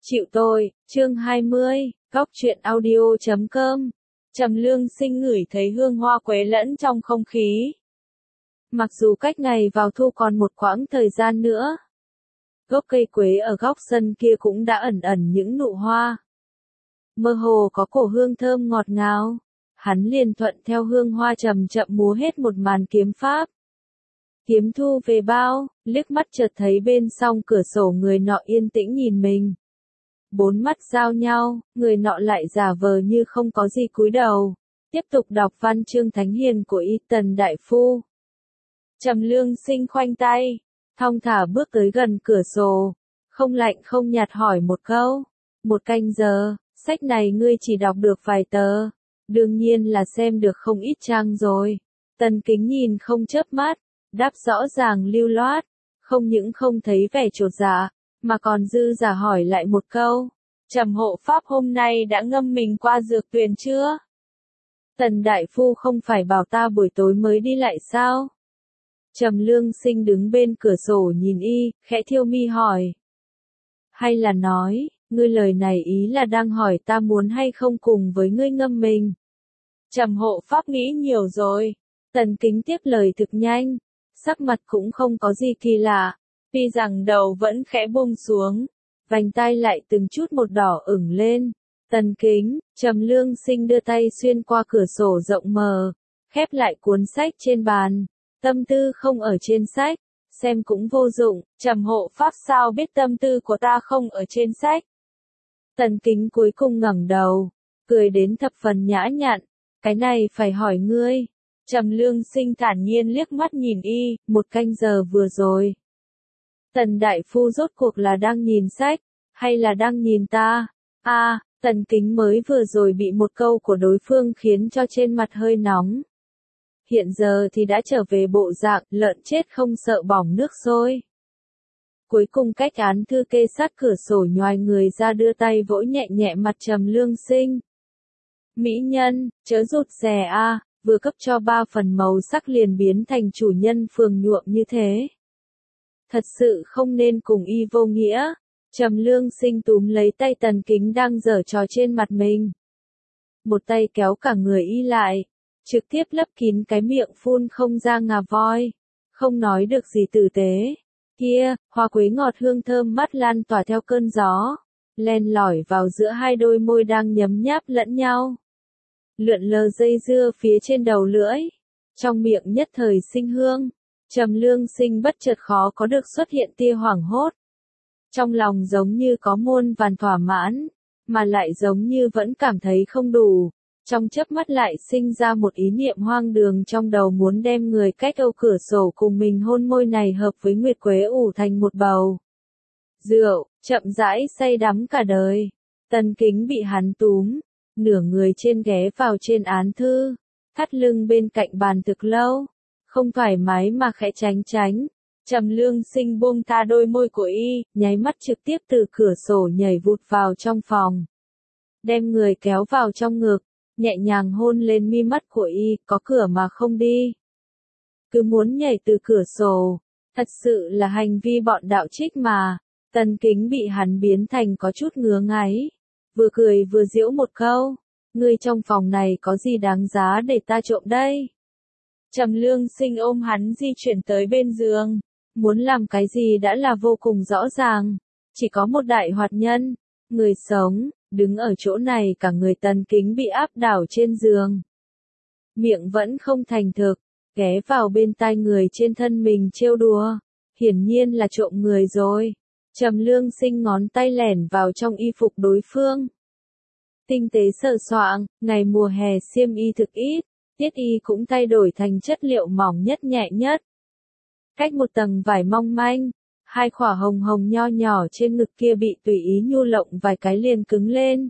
Chịu tôi, chương 20, góc truyện audio.com. Trầm Lương Sinh ngửi thấy hương hoa quế lẫn trong không khí. Mặc dù cách ngày vào thu còn một quãng thời gian nữa, gốc cây quế ở góc sân kia cũng đã ẩn ẩn những nụ hoa. Mơ hồ có cổ hương thơm ngọt ngào, hắn liền thuận theo hương hoa chậm chậm múa hết một màn kiếm pháp. Kiếm thu về bao, liếc mắt chợt thấy bên song cửa sổ người nọ yên tĩnh nhìn mình. Bốn mắt giao nhau, người nọ lại giả vờ như không có gì cúi đầu, tiếp tục đọc văn chương thánh hiền của Y Tần Đại Phu. Trầm Lương Sinh khoanh tay, thong thả bước tới gần cửa sổ, không lạnh không nhạt hỏi một câu. Một canh giờ, sách này ngươi chỉ đọc được vài tờ, đương nhiên là xem được không ít trang rồi. Tần Kính nhìn không chớp mắt, đáp rõ ràng lưu loát, không những không thấy vẻ chột dạ, mà còn dư giả hỏi lại một câu. Trầm hộ pháp hôm nay đã ngâm mình qua dược tuyền chưa? Tần Đại Phu không phải bảo ta buổi tối mới đi lại sao? Trầm Lương Sinh đứng bên cửa sổ nhìn y, khẽ thiêu mi hỏi. Hay là nói, ngươi lời này ý là đang hỏi ta muốn hay không cùng với ngươi ngâm mình? Trầm hộ pháp nghĩ nhiều rồi. Tần Kính tiếp lời thực nhanh, sắc mặt cũng không có gì kỳ lạ, tuy rằng đầu vẫn khẽ buông xuống, vành tai lại từng chút một đỏ ửng lên. Tần Kính, Trầm Lương Sinh đưa tay xuyên qua cửa sổ rộng mờ, khép lại cuốn sách trên bàn, tâm tư không ở trên sách, xem cũng vô dụng, Trầm hộ pháp sao biết tâm tư của ta không ở trên sách. Tần Kính cuối cùng ngẩng đầu, cười đến thập phần nhã nhặn, cái này phải hỏi ngươi. Trầm Lương Sinh thản nhiên liếc mắt nhìn y, một canh giờ vừa rồi. Tần Đại Phu rốt cuộc là đang nhìn sách, hay là đang nhìn ta? Tần Kính mới vừa rồi bị một câu của đối phương khiến cho trên mặt hơi nóng. Hiện giờ thì đã trở về bộ dạng lợn chết không sợ bỏng nước sôi. Cuối cùng cách án thư kê sát cửa sổ nhoài người ra đưa tay vỗ nhẹ nhẹ mặt Trầm Lương Sinh. Mỹ nhân, chớ rụt rè vừa cấp cho 3 phần màu sắc liền biến thành chủ nhân phường nhuộm như thế. Thật sự không nên cùng y vô nghĩa. Trầm Lương Sinh túm lấy tay Tần Kính đang giở trò trên mặt mình. Một tay kéo cả người y lại, trực tiếp lấp kín cái miệng phun không ra ngà voi, không nói được gì tử tế. Kia, hoa quế ngọt hương thơm mắt lan tỏa theo cơn gió, len lỏi vào giữa hai đôi môi đang nhấm nháp lẫn nhau. Lượn lờ dây dưa phía trên đầu lưỡi, trong miệng nhất thời sinh hương. Trầm Lương Sinh bất chợt khó có được xuất hiện tia hoảng hốt. Trong lòng giống như có muôn vàn thỏa mãn, mà lại giống như vẫn cảm thấy không đủ. Trong chớp mắt lại sinh ra một ý niệm hoang đường trong đầu muốn đem người cách âu cửa sổ cùng mình hôn môi này hợp với nguyệt quế ủ thành một bầu rượu, chậm rãi say đắm cả đời. Tần Kính bị hắn túm, nửa người trên ghé vào trên án thư, thắt lưng bên cạnh bàn thực lâu, không thoải mái mà khẽ tránh tránh. Trầm Lương Sinh buông tha đôi môi của y, nháy mắt trực tiếp từ cửa sổ nhảy vụt vào trong phòng. Đem người kéo vào trong ngực, nhẹ nhàng hôn lên mi mắt của y, có cửa mà không đi. Cứ muốn nhảy từ cửa sổ, thật sự là hành vi bọn đạo trích mà. Tần Kính bị hắn biến thành có chút ngứa ngáy, vừa cười vừa giễu một câu, ngươi trong phòng này có gì đáng giá để ta trộm đây? Trầm Lương Sinh ôm hắn di chuyển tới bên giường, muốn làm cái gì đã là vô cùng rõ ràng, chỉ có một đại hoạt nhân, người sống, đứng ở chỗ này cả người Tần Kính bị áp đảo trên giường. Miệng vẫn không thành thực, ghé vào bên tai người trên thân mình trêu đùa, hiển nhiên là trộm người rồi. Trầm Lương Sinh ngón tay lẻn vào trong y phục đối phương. Tinh tế sờ soạng, ngày mùa hè xiêm y thực ít, tiết y cũng thay đổi thành chất liệu mỏng nhất nhẹ nhất. Cách một tầng vải mong manh, hai khỏa hồng hồng nho nhỏ trên ngực kia bị tùy ý nhu lộng vài cái liền cứng lên.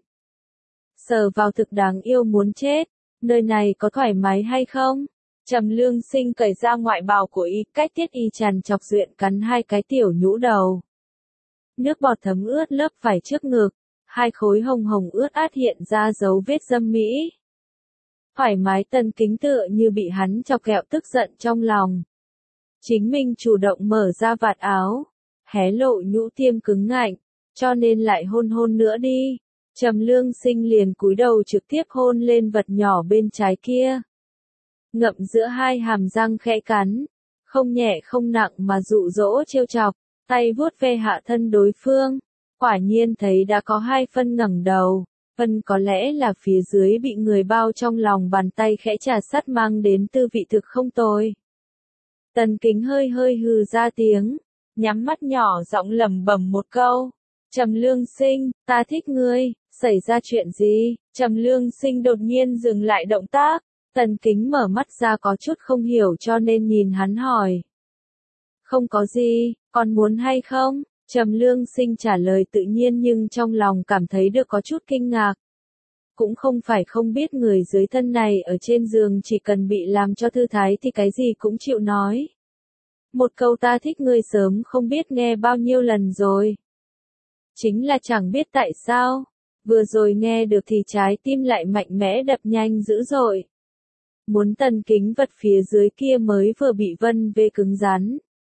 Sờ vào thực đáng yêu muốn chết, nơi này có thoải mái hay không? Trầm Lương Sinh cởi ra ngoại bào của y, cách tiết y tràn chọc duyện cắn hai cái tiểu nhũ đầu. Nước bọt thấm ướt lớp vải trước ngực, hai khối hồng hồng ướt át hiện ra dấu vết dâm mỹ. Thoải mái. Tần Kính tựa như bị hắn chọc ghẹo tức giận trong lòng. Chính mình chủ động mở ra vạt áo, hé lộ nhũ tiêm cứng ngạnh, cho nên lại hôn hôn nữa đi. Trầm Lương Sinh liền cúi đầu trực tiếp hôn lên vật nhỏ bên trái kia. Ngậm giữa hai hàm răng khẽ cắn, không nhẹ không nặng mà dụ dỗ trêu chọc, tay vuốt ve hạ thân đối phương. Quả nhiên thấy đã có 2 phân ngẩng đầu, phân có lẽ là phía dưới bị người bao trong lòng bàn tay khẽ trà sát mang đến tư vị thực không tồi. Tần Kính hơi hơi hừ ra tiếng, nhắm mắt nhỏ giọng lẩm bẩm một câu. Trầm Lương Sinh, ta thích ngươi, xảy ra chuyện gì? Trầm Lương Sinh đột nhiên dừng lại động tác, Tần Kính mở mắt ra có chút không hiểu cho nên nhìn hắn hỏi. Không có gì, còn muốn hay không? Trầm Lương Sinh trả lời tự nhiên nhưng trong lòng cảm thấy được có chút kinh ngạc. Cũng không phải không biết người dưới thân này ở trên giường chỉ cần bị làm cho thư thái thì cái gì cũng chịu nói. Một câu ta thích ngươi sớm không biết nghe bao nhiêu lần rồi. Chính là chẳng biết tại sao, vừa rồi nghe được thì trái tim lại mạnh mẽ đập nhanh dữ dội. Muốn Tần Kính vật phía dưới kia mới vừa bị vân vê cứng rắn.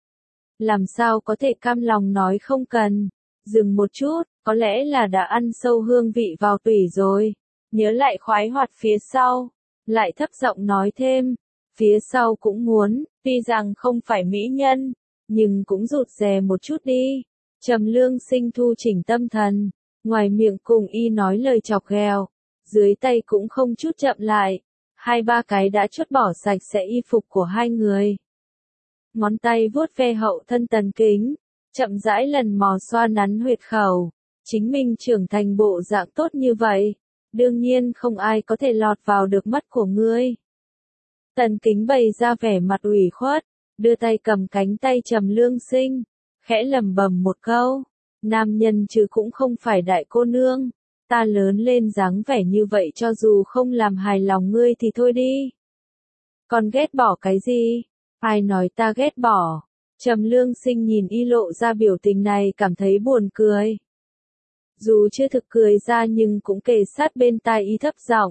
Làm sao có thể cam lòng nói không cần, dừng một chút, có lẽ là đã ăn sâu hương vị vào tủy rồi. Nhớ lại khoái hoạt phía sau, lại thấp giọng nói thêm, phía sau cũng muốn, tuy rằng không phải mỹ nhân, nhưng cũng rụt rè một chút đi. Trầm Lương Sinh thu chỉnh tâm thần, ngoài miệng cùng y nói lời chọc ghẹo, dưới tay cũng không chút chậm lại, 2-3 cái đã chốt bỏ sạch sẽ y phục của hai người. Ngón tay vuốt ve hậu thân Tần Kính, chậm rãi lần mò xoa nắn huyệt khẩu, chính mình trưởng thành bộ dạng tốt như vậy, đương nhiên không ai có thể lọt vào được mắt của ngươi. Tần Kính bày ra vẻ mặt ủy khuất, đưa tay cầm cánh tay Trầm Lương Sinh, khẽ lẩm bẩm một câu, nam nhân chứ cũng không phải đại cô nương, ta lớn lên dáng vẻ như vậy cho dù không làm hài lòng ngươi thì thôi đi. Còn ghét bỏ cái gì? Ai nói ta ghét bỏ? Trầm Lương Sinh nhìn y lộ ra biểu tình này cảm thấy buồn cười. Dù chưa thực cười ra nhưng cũng kề sát bên tai y thấp giọng.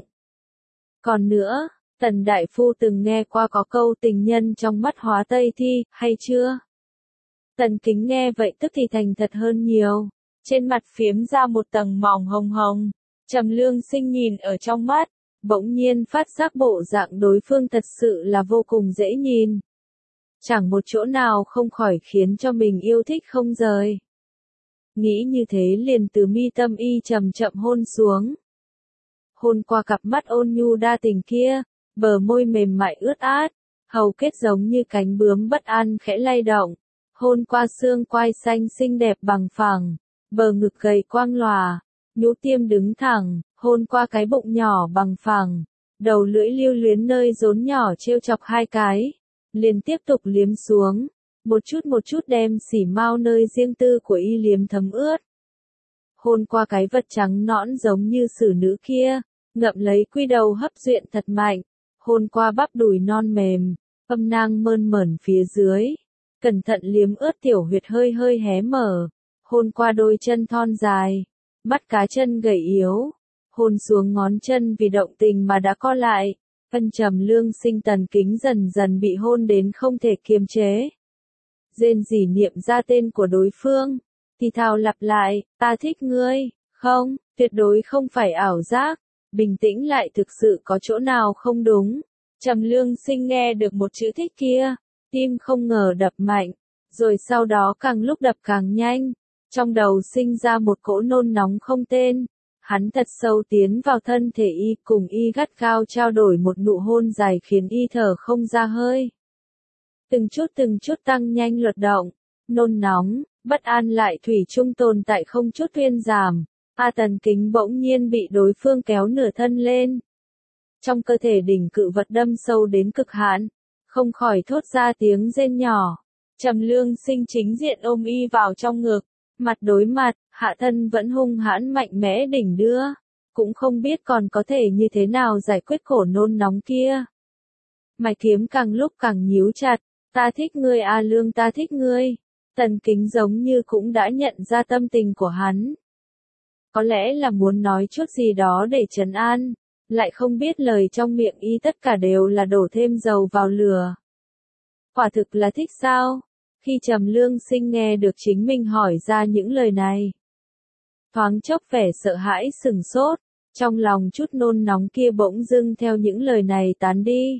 Còn nữa, Tần Đại Phu từng nghe qua có câu tình nhân trong mắt hóa Tây Thi, hay chưa? Tần Kính nghe vậy tức thì thành thật hơn nhiều, trên mặt phiếm ra một tầng mỏng hồng hồng. Trầm Lương Sinh nhìn ở trong mắt, bỗng nhiên phát giác bộ dạng đối phương thật sự là vô cùng dễ nhìn. Chẳng một chỗ nào không khỏi khiến cho mình yêu thích không rời. Nghĩ như thế liền từ mi tâm y chậm chậm hôn xuống. Hôn qua cặp mắt ôn nhu đa tình kia, bờ môi mềm mại ướt át, hầu kết giống như cánh bướm bất an khẽ lay động. Hôn qua xương quai xanh xinh đẹp bằng phẳng, bờ ngực gầy quang lòa, nhũ tiêm đứng thẳng, hôn qua cái bụng nhỏ bằng phẳng, đầu lưỡi lưu luyến nơi rốn nhỏ trêu chọc 2 cái, liền tiếp tục liếm xuống, một chút đem xỉ mao nơi riêng tư của y liếm thấm ướt. Hôn qua cái vật trắng nõn giống như xử nữ kia, ngậm lấy quy đầu hấp duyện thật mạnh, hôn qua bắp đùi non mềm, âm nang mơn mởn phía dưới. Cẩn thận liếm ướt tiểu huyệt hơi hơi hé mở, hôn qua đôi chân thon dài, mắt cá chân gầy yếu, hôn xuống ngón chân vì động tình mà đã co lại, Trầm Lương Sinh Tần Kính dần dần bị hôn đến không thể kiềm chế. Rên rỉ niệm ra tên của đối phương, thì thào lặp lại, ta thích ngươi, không, tuyệt đối không phải ảo giác, bình tĩnh lại thực sự có chỗ nào không đúng. Trầm Lương Sinh nghe được một chữ thích kia, tim không ngờ đập mạnh, rồi sau đó càng lúc đập càng nhanh, trong đầu sinh ra một cỗ nôn nóng không tên. Hắn thật sâu tiến vào thân thể y cùng y gắt gao trao đổi một nụ hôn dài khiến y thở không ra hơi. Từng chút tăng nhanh luật động, nôn nóng, bất an lại thủy chung tồn tại không chút thuyên giảm. Tần Kính bỗng nhiên bị đối phương kéo nửa thân lên. Trong cơ thể đỉnh cự vật đâm sâu đến cực hạn, không khỏi thốt ra tiếng rên nhỏ. Trầm Lương Sinh chính diện ôm y vào trong ngực, mặt đối mặt, hạ thân vẫn hung hãn mạnh mẽ đỉnh đưa, cũng không biết còn có thể như thế nào giải quyết khổ nôn nóng kia. Mày kiếm càng lúc càng nhíu chặt, ta thích ngươi Lương ta thích ngươi. Tần Kính giống như cũng đã nhận ra tâm tình của hắn. Có lẽ là muốn nói chút gì đó để trấn an, lại không biết lời trong miệng y tất cả đều là đổ thêm dầu vào lửa. Quả thực là thích sao? Khi Trầm Lương Sinh nghe được chính mình hỏi ra những lời này, thoáng chốc vẻ sợ hãi sừng sốt, trong lòng chút nôn nóng kia bỗng dưng theo những lời này tán đi.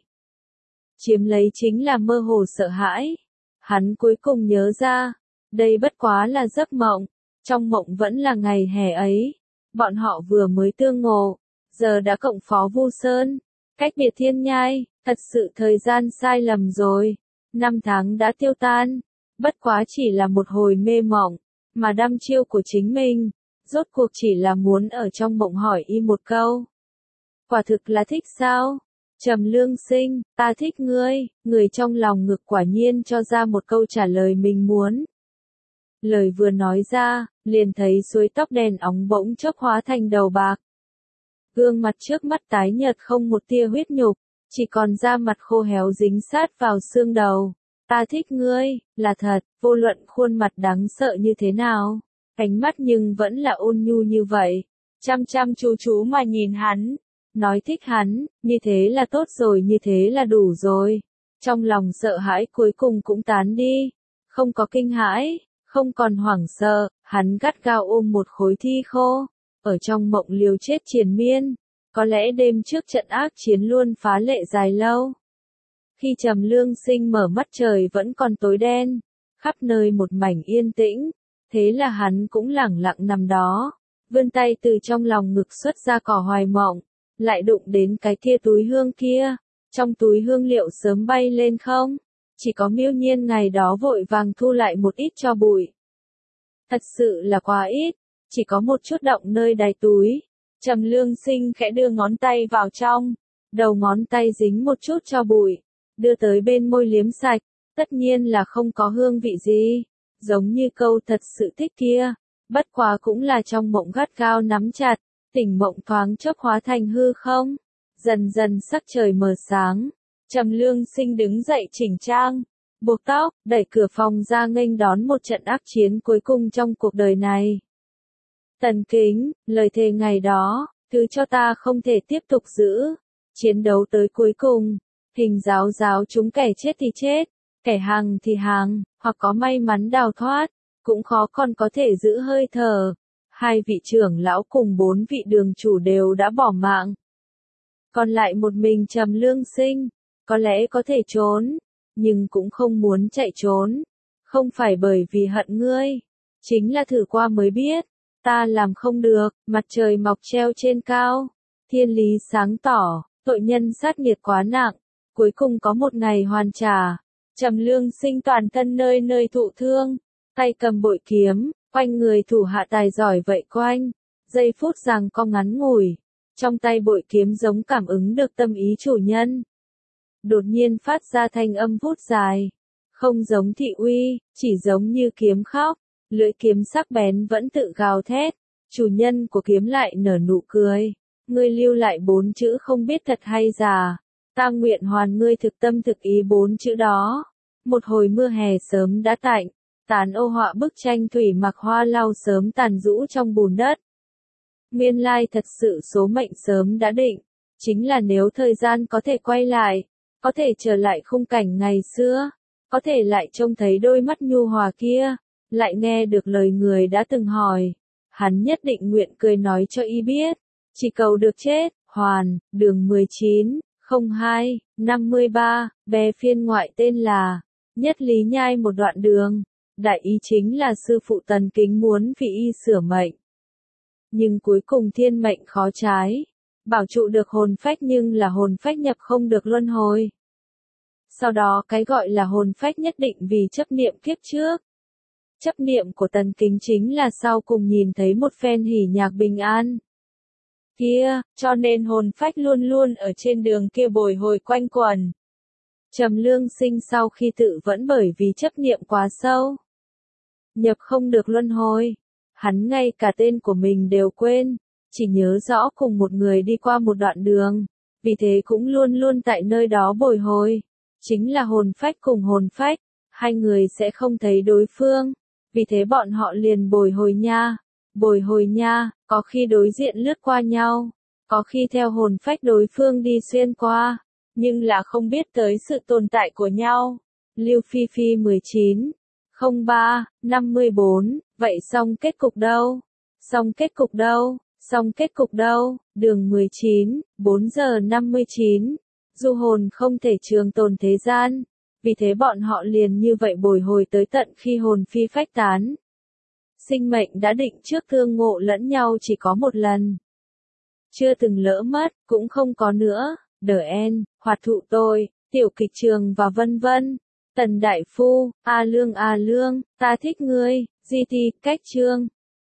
Chiếm lấy chính là mơ hồ sợ hãi. Hắn cuối cùng nhớ ra, đây bất quá là giấc mộng, trong mộng vẫn là ngày hè ấy. Bọn họ vừa mới tương ngộ, giờ đã cộng phó Vu Sơn, cách biệt thiên nhai, thật sự thời gian sai lầm rồi. 5 tháng đã tiêu tan, bất quá chỉ là một hồi mê mộng, mà đăm chiêu của chính mình, rốt cuộc chỉ là muốn ở trong mộng hỏi y một câu. Quả thực là thích sao? Trầm Lương Sinh, ta thích ngươi, người trong lòng ngực quả nhiên cho ra một câu trả lời mình muốn. Lời vừa nói ra, liền thấy suối tóc đen óng bỗng chốc hóa thành đầu bạc. Gương mặt trước mắt tái nhợt không một tia huyết nhục, chỉ còn da mặt khô héo dính sát vào xương đầu. Ta thích ngươi, là thật, vô luận khuôn mặt đáng sợ như thế nào, ánh mắt nhưng vẫn là ôn nhu như vậy, chăm chăm chú chú mà nhìn hắn, nói thích hắn, như thế là tốt rồi, như thế là đủ rồi. Trong lòng sợ hãi cuối cùng cũng tán đi, không có kinh hãi, không còn hoảng sợ, hắn gắt gao ôm một khối thi khô, ở trong mộng liều chết triền miên, có lẽ đêm trước trận ác chiến luôn phá lệ dài lâu. Khi Trầm Lương Sinh mở mắt trời vẫn còn tối đen, khắp nơi một mảnh yên tĩnh, thế là hắn cũng lẳng lặng nằm đó, vươn tay từ trong lòng ngực xuất ra cỏ hoài mộng, lại đụng đến cái kia túi hương kia, trong túi hương liệu sớm bay lên không, chỉ có Miêu Nhiên ngày đó vội vàng thu lại một ít cho bụi. Thật sự là quá ít, chỉ có một chút động nơi đáy túi. Trầm Lương Sinh khẽ đưa ngón tay vào trong, đầu ngón tay dính một chút cho bụi, đưa tới bên môi liếm sạch, tất nhiên là không có hương vị gì, giống như câu thật sự thích kia, bất quá cũng là trong mộng gắt gao nắm chặt, tỉnh mộng thoáng chốc hóa thành hư không. Dần dần sắc trời mờ sáng, Trầm Lương Sinh đứng dậy chỉnh trang, buộc tóc, đẩy cửa phòng ra nghênh đón một trận ác chiến cuối cùng trong cuộc đời này. Tần Kính, lời thề ngày đó, thứ cho ta không thể tiếp tục giữ. Chiến đấu tới cuối cùng, Hình giáo giáo chúng kẻ chết thì chết, kẻ hàng thì hàng, hoặc có may mắn đào thoát, cũng khó còn có thể giữ hơi thở. 2 vị trưởng lão cùng 4 vị đường chủ đều đã bỏ mạng. Còn lại một mình Trầm Lương Sinh, có lẽ có thể trốn, nhưng cũng không muốn chạy trốn. Không phải bởi vì hận ngươi, chính là thử qua mới biết. Ta làm không được, mặt trời mọc treo trên cao, thiên lý sáng tỏ, tội nhân sát nghiệt quá nặng, cuối cùng có một ngày hoàn trả. Trầm Lương Sinh toàn thân nơi nơi thụ thương, tay cầm bội kiếm, quanh người thủ hạ tài giỏi vậy quanh, giây phút giằng co ngắn ngủi, trong tay bội kiếm giống cảm ứng được tâm ý chủ nhân. Đột nhiên phát ra thanh âm vút dài, không giống thị uy, chỉ giống như kiếm khóc. Lưỡi kiếm sắc bén vẫn tự gào thét, chủ nhân của kiếm lại nở nụ cười. Ngươi lưu lại 4 chữ không biết thật hay giả, ta nguyện hoàn ngươi thực tâm thực ý 4 chữ đó. Một hồi mưa hè sớm đã tạnh, tàn ô họa bức tranh thủy mặc hoa lau sớm tàn rũ trong bùn đất. Nguyên lai thật sự số mệnh sớm đã định, chính là nếu thời gian có thể quay lại, có thể trở lại khung cảnh ngày xưa, có thể lại trông thấy đôi mắt nhu hòa kia, lại nghe được lời người đã từng hỏi, hắn nhất định nguyện cười nói cho y biết, chỉ cầu được chết. Hoàn, đường 19, 02, 53, bé phiên ngoại tên là Nhất Lý Nhai một đoạn đường, đại ý chính là sư phụ Tần Kính muốn vì y sửa mệnh. Nhưng cuối cùng thiên mệnh khó trái, bảo trụ được hồn phách nhưng là hồn phách nhập không được luân hồi. Sau đó cái gọi là hồn phách nhất định vì chấp niệm kiếp trước. Chấp niệm của Tần Kính chính là sau cùng nhìn thấy một phen hỉ nhạc bình an kia, cho nên hồn phách luôn luôn ở trên đường kia bồi hồi quanh quẩn. Trầm Lương Sinh sau khi tự vẫn bởi vì chấp niệm quá sâu, nhập không được luân hồi, hắn ngay cả tên của mình đều quên, chỉ nhớ rõ cùng một người đi qua một đoạn đường, vì thế cũng luôn luôn tại nơi đó bồi hồi. Chính là hồn phách cùng hồn phách, hai người sẽ không thấy đối phương, vì thế bọn họ liền bồi hồi nha, có khi đối diện lướt qua nhau, có khi theo hồn phách đối phương đi xuyên qua, nhưng là không biết tới sự tồn tại của nhau. Lưu Phi Phi 19, 03, 54, vậy xong kết cục đâu? Xong kết cục đâu? Xong kết cục đâu? Đường 19, 4 giờ 59. Du hồn không thể trường tồn thế gian. Vì thế bọn họ liền như vậy bồi hồi tới tận khi hồn phi phách tán. Sinh mệnh đã định trước thương ngộ lẫn nhau chỉ có một lần. Chưa từng lỡ mất, cũng không có nữa. The End, Hoạt thụ tôi, Tiểu kịch trường và vân vân. Tần Đại Phu, A Lương, ta thích ngươi, GT, cách chương.